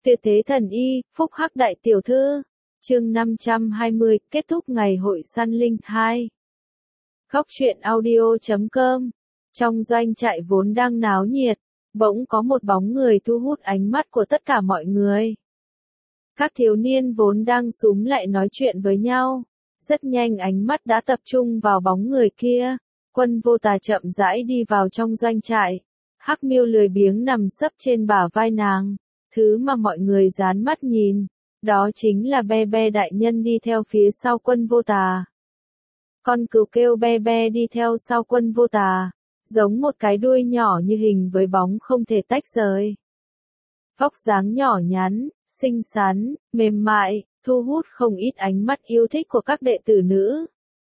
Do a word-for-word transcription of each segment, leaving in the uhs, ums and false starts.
Tuyệt thế thần y, phúc hắc đại tiểu thư. Chương năm trăm hai mươi, kết thúc ngày hội săn linh hai. Góc truyện audio chấm com. Trong doanh trại vốn đang náo nhiệt, bỗng có một bóng người thu hút ánh mắt của tất cả mọi người. Các thiếu niên vốn đang xúm lại nói chuyện với nhau, rất nhanh ánh mắt đã tập trung vào bóng người kia. Quân Vô Tà chậm rãi đi vào trong doanh trại. Hắc Miêu lười biếng nằm sấp trên bả vai nàng. Thứ mà mọi người dán mắt nhìn, đó chính là Be Be đại nhân đi theo phía sau Quân Vô Tà. Con cừu kêu Be Be đi theo sau Quân Vô Tà, giống một cái đuôi nhỏ như hình với bóng không thể tách rời. Vóc dáng nhỏ nhắn, xinh xắn, mềm mại, thu hút không ít ánh mắt yêu thích của các đệ tử nữ.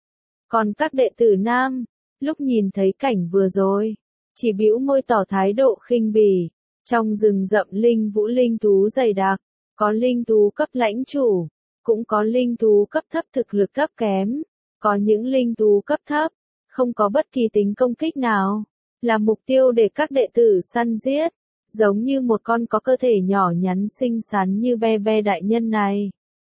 Còn các đệ tử nam, lúc nhìn thấy cảnh vừa rồi, chỉ bĩu môi tỏ thái độ khinh bỉ. Trong rừng rậm linh vũ linh thú dày đặc, có linh thú cấp lãnh chủ, cũng có linh thú cấp thấp thực lực thấp kém, có những linh thú cấp thấp, không có bất kỳ tính công kích nào, là mục tiêu để các đệ tử săn giết, giống như một con có cơ thể nhỏ nhắn xinh xắn như Be Be đại nhân này.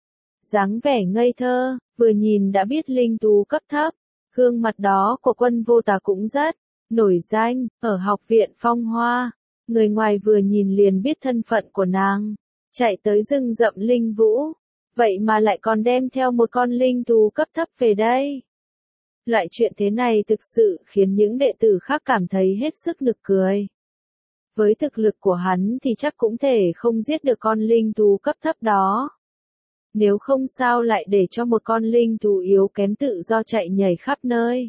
Dáng vẻ ngây thơ, vừa nhìn đã biết linh thú cấp thấp, gương mặt đó của Quân Vô Tà cũng rất nổi danh, ở học viện Phong Hoa. Người ngoài vừa nhìn liền biết thân phận của nàng, chạy tới rừng rậm linh vũ, vậy mà lại còn đem theo một con linh thú cấp thấp về đây. Loại chuyện thế này thực sự khiến những đệ tử khác cảm thấy hết sức nực cười. Với thực lực của hắn thì chắc cũng thể không giết được con linh thú cấp thấp đó. Nếu không sao lại để cho một con linh thú yếu kém tự do chạy nhảy khắp nơi.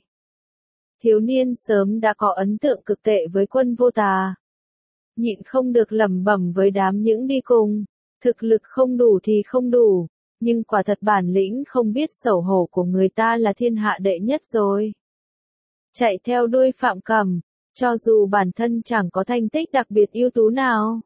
Thiếu niên sớm đã có ấn tượng cực tệ với Quân Vô Tà. Nhịn không được lẩm bẩm với đám những đi cùng, thực lực không đủ thì không đủ, nhưng quả thật bản lĩnh không biết xấu hổ của người ta là thiên hạ đệ nhất rồi. Chạy theo đuôi Phạm Cẩm, cho dù bản thân chẳng có thành tích đặc biệt ưu tú nào,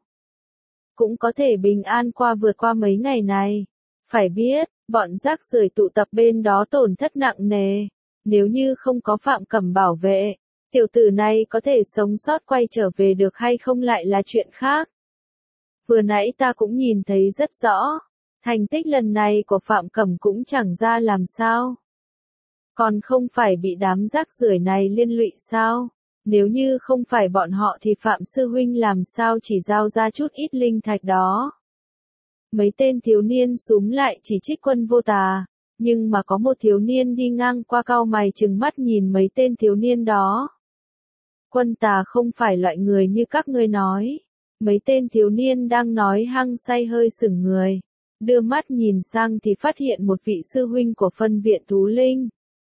cũng có thể bình an qua vượt qua mấy ngày này. Phải biết, bọn rác rưởi tụ tập bên đó tổn thất nặng nề, nếu như không có Phạm Cẩm bảo vệ, tiểu tử này có thể sống sót quay trở về được hay không lại là chuyện khác. Vừa nãy ta cũng nhìn thấy rất rõ, thành tích lần này của Phạm Cẩm cũng chẳng ra làm sao. Còn không phải bị đám rác rưởi này liên lụy sao? Nếu như không phải bọn họ thì Phạm sư huynh làm sao chỉ giao ra chút ít linh thạch đó. Mấy tên thiếu niên xúm lại chỉ trích Quân Vô Tà, nhưng mà có một thiếu niên đi ngang qua cau mày trừng mắt nhìn mấy tên thiếu niên đó. Quân Tà không phải loại người như các ngươi nói. Mấy tên thiếu niên đang nói hăng say hơi sững người. Đưa mắt nhìn sang thì phát hiện một vị sư huynh của phân viện thú linh.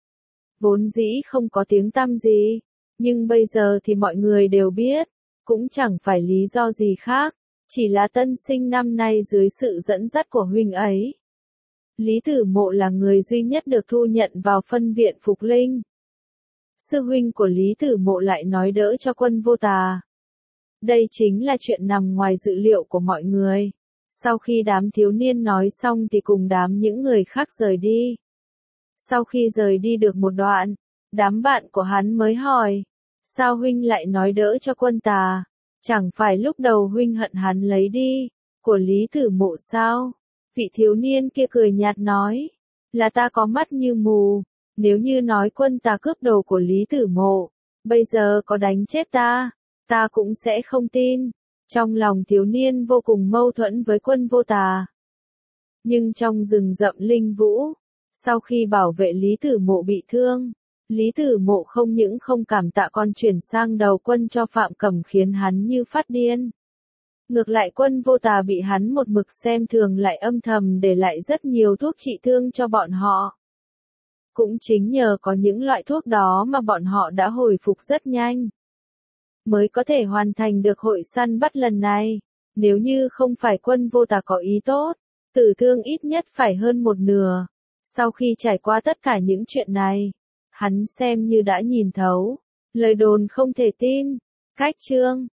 Vốn dĩ không có tiếng tăm gì, nhưng bây giờ thì mọi người đều biết, cũng chẳng phải lý do gì khác, chỉ là tân sinh năm nay dưới sự dẫn dắt của huynh ấy. Lý Tử Mộ là người duy nhất được thu nhận vào phân viện Phục Linh. Sư huynh của Lý Tử Mộ lại nói đỡ cho Quân Vô Tà. Đây chính là chuyện nằm ngoài dự liệu của mọi người. Sau khi đám thiếu niên nói xong thì cùng đám những người khác rời đi. Sau khi rời đi được một đoạn, đám bạn của hắn mới hỏi, sao huynh lại nói đỡ cho Quân Tà? Chẳng phải lúc đầu huynh hận hắn lấy đi, của Lý Tử Mộ sao? Vị thiếu niên kia cười nhạt nói, là ta có mắt như mù. Nếu như nói Quân Tà cướp đồ của Lý Tử Mộ, bây giờ có đánh chết ta, ta cũng sẽ không tin. Trong lòng thiếu niên vô cùng mâu thuẫn với Quân Vô Tà. Nhưng trong rừng rậm linh vũ, sau khi bảo vệ Lý Tử Mộ bị thương, Lý Tử Mộ không những không cảm tạ còn chuyển sang đầu quân cho Phạm Cẩm khiến hắn như phát điên. Ngược lại Quân Vô Tà bị hắn một mực xem thường lại âm thầm để lại rất nhiều thuốc trị thương cho bọn họ. Cũng chính nhờ có những loại thuốc đó mà bọn họ đã hồi phục rất nhanh, mới có thể hoàn thành được hội săn bắt lần này. Nếu như không phải Quân Vô Tà có ý tốt, tử thương ít nhất phải hơn một nửa. Sau khi trải qua tất cả những chuyện này, hắn xem như đã nhìn thấu, lời đồn không thể tin. Cách chương